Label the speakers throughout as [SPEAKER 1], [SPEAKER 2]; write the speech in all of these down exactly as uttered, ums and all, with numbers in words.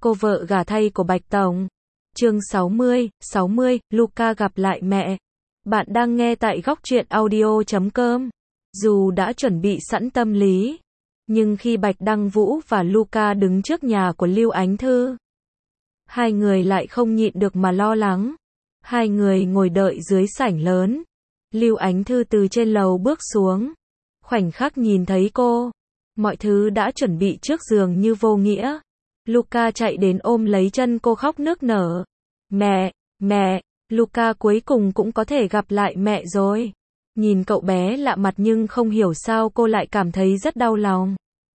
[SPEAKER 1] cô vợ gả thay của Bạch Tổng. Chương sáu mươi, sáu mươi, Luca gặp lại mẹ. Bạn đang nghe tại góc truyện audio chấm com. Dù đã chuẩn bị sẵn tâm lý, nhưng khi Bạch Đăng Vũ và Luca đứng trước nhà của Lưu Ánh Thư, hai người lại không nhịn được mà lo lắng. Hai người ngồi đợi dưới sảnh lớn. Lưu Ánh Thư từ trên lầu bước xuống. Khoảnh khắc nhìn thấy cô, mọi thứ đã chuẩn bị trước giường như vô nghĩa. Luca chạy đến ôm lấy chân cô khóc nức nở. Mẹ, mẹ, Luca cuối cùng cũng có thể gặp lại mẹ rồi. Nhìn cậu bé lạ mặt nhưng không hiểu sao cô lại cảm thấy rất đau lòng.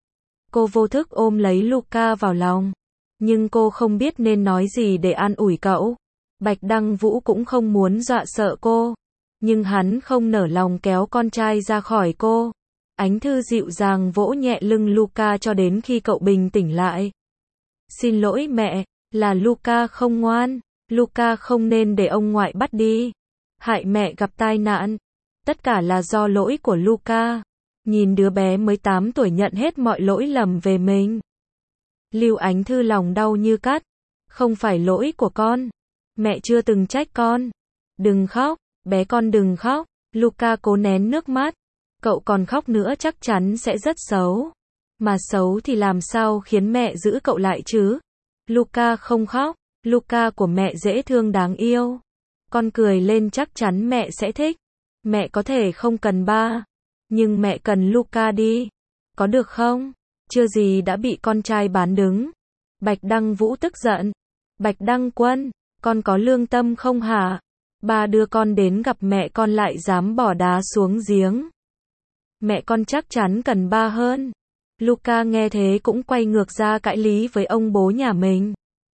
[SPEAKER 1] Cô vô thức ôm lấy Luca vào lòng. Nhưng cô không biết nên nói gì để an ủi cậu. Bạch Đăng Vũ cũng không muốn dọa sợ cô. Nhưng hắn không nở lòng kéo con trai ra khỏi cô. Ánh Thư dịu dàng vỗ nhẹ lưng Luca cho đến khi cậu bình tĩnh lại. Xin lỗi mẹ, là Luca không ngoan. Luca không nên để ông ngoại bắt đi. Hại mẹ gặp tai nạn. Tất cả là do lỗi của Luca. Nhìn đứa bé mới tám tuổi nhận hết mọi lỗi lầm về mình. Lưu Ánh Thư lòng đau như cắt. Không phải lỗi của con. Mẹ chưa từng trách con. Đừng khóc, bé con đừng khóc. Luca cố nén nước mắt. Cậu còn khóc nữa chắc chắn sẽ rất xấu. Mà xấu thì làm sao khiến mẹ giữ cậu lại chứ? Luca không khóc. Luca của mẹ dễ thương đáng yêu. Con cười lên chắc chắn mẹ sẽ thích. Mẹ có thể không cần ba. Nhưng mẹ cần Luca đi. Có được không? Chưa gì đã bị con trai bán đứng. Bạch Đăng Vũ tức giận. Bạch Đăng Quân, con có lương tâm không hả? Ba đưa con đến gặp mẹ con lại dám bỏ đá xuống giếng. Mẹ con chắc chắn cần ba hơn. Luca nghe thế cũng quay ngược ra cãi lý với ông bố nhà mình.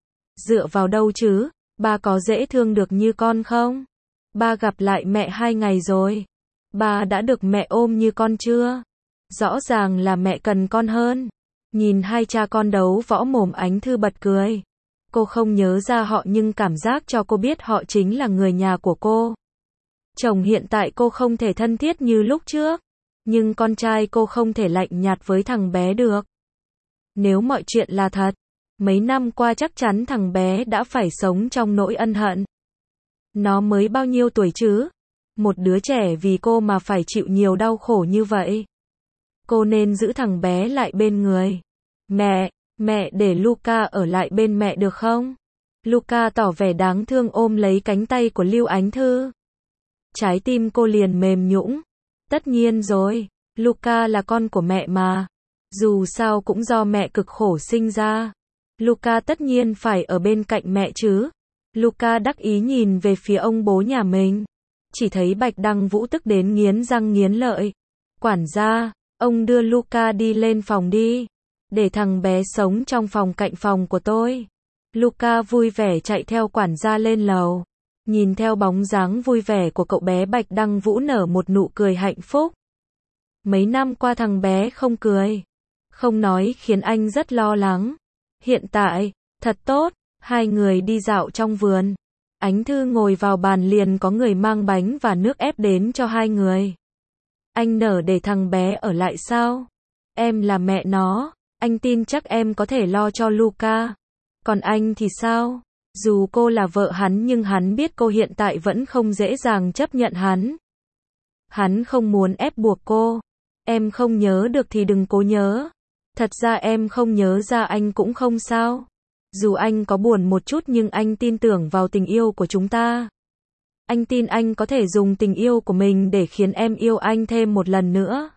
[SPEAKER 1] Dựa vào đâu chứ? Ba có dễ thương được như con không? Ba gặp lại mẹ hai ngày rồi. Ba đã được mẹ ôm như con chưa? Rõ ràng là mẹ cần con hơn. Nhìn hai cha con đấu võ mồm, Ánh Thư bật cười. Cô không nhớ ra họ nhưng cảm giác cho cô biết họ chính là người nhà của cô. Chồng hiện tại cô không thể thân thiết như lúc trước. Nhưng con trai cô không thể lạnh nhạt với thằng bé được. Nếu mọi chuyện là thật, mấy năm qua chắc chắn thằng bé đã phải sống trong nỗi ân hận. Nó mới bao nhiêu tuổi chứ? Một đứa trẻ vì cô mà phải chịu nhiều đau khổ như vậy. Cô nên giữ thằng bé lại bên người. Mẹ, mẹ để Luca ở lại bên mẹ được không? Luca tỏ vẻ đáng thương ôm lấy cánh tay của Lưu Ánh Thư. Trái tim cô liền mềm nhũn. Tất nhiên rồi, Luca là con của mẹ mà. Dù sao cũng do mẹ cực khổ sinh ra. Luca tất nhiên phải ở bên cạnh mẹ chứ. Luca đắc ý nhìn về phía ông bố nhà mình. Chỉ thấy Bạch Đăng Vũ tức đến nghiến răng nghiến lợi. Quản gia, ông đưa Luca đi lên phòng đi. Để thằng bé sống trong phòng cạnh phòng của tôi. Luca vui vẻ chạy theo quản gia lên lầu. Nhìn theo bóng dáng vui vẻ của cậu bé, Bạch Đăng Vũ nở một nụ cười hạnh phúc. Mấy năm qua thằng bé không cười, không nói khiến anh rất lo lắng. Hiện tại, thật tốt, hai người đi dạo trong vườn. Ánh Thư ngồi vào bàn liền có người mang bánh và nước ép đến cho hai người. Anh nở để thằng bé ở lại sao? Em là mẹ nó, anh tin chắc em có thể lo cho Luca. Còn anh thì sao? Dù cô là vợ hắn nhưng hắn biết cô hiện tại vẫn không dễ dàng chấp nhận hắn. Hắn không muốn ép buộc cô. Em không nhớ được thì đừng cố nhớ. Thật ra em không nhớ ra anh cũng không sao. Dù anh có buồn một chút nhưng anh tin tưởng vào tình yêu của chúng ta. Anh tin anh có thể dùng tình yêu của mình để khiến em yêu anh thêm một lần nữa.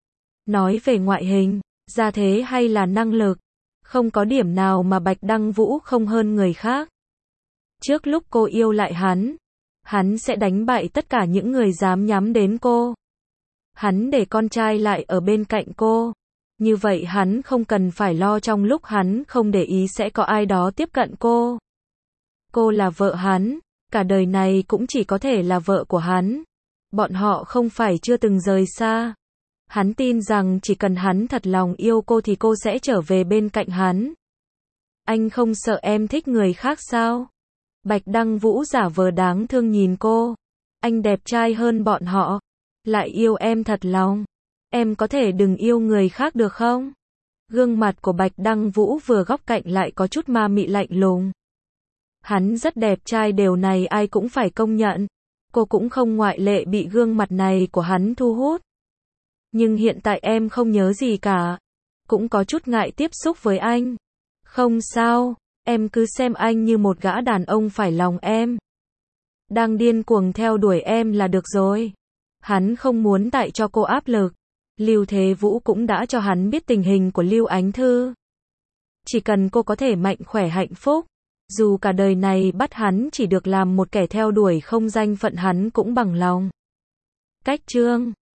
[SPEAKER 1] Nói về ngoại hình, gia thế hay là năng lực, không có điểm nào mà Bạch Đăng Vũ không hơn người khác. Trước lúc cô yêu lại hắn, hắn sẽ đánh bại tất cả những người dám nhắm đến cô. Hắn để con trai lại ở bên cạnh cô. Như vậy hắn không cần phải lo trong lúc hắn không để ý sẽ có ai đó tiếp cận cô. Cô là vợ hắn, cả đời này cũng chỉ có thể là vợ của hắn. Bọn họ không phải chưa từng rời xa. Hắn tin rằng chỉ cần hắn thật lòng yêu cô thì cô sẽ trở về bên cạnh hắn. Anh không sợ em thích người khác sao? Bạch Đăng Vũ giả vờ đáng thương nhìn cô. Anh đẹp trai hơn bọn họ, lại yêu em thật lòng. Em có thể đừng yêu người khác được không? Gương mặt của Bạch Đăng Vũ vừa góc cạnh lại có chút ma mị lạnh lùng. Hắn rất đẹp trai, điều này ai cũng phải công nhận. Cô cũng không ngoại lệ, bị gương mặt này của hắn thu hút. Nhưng hiện tại em không nhớ gì cả. Cũng có chút ngại tiếp xúc với anh. Không sao, em cứ xem anh như một gã đàn ông phải lòng em. Đang điên cuồng theo đuổi em là được rồi. Hắn không muốn tại cho cô áp lực. Lưu Thế Vũ cũng đã cho hắn biết tình hình của Lưu Ánh Thư. Chỉ cần cô có thể mạnh khỏe hạnh phúc, dù cả đời này bắt hắn chỉ được làm một kẻ theo đuổi không danh phận hắn cũng bằng lòng. Cách chương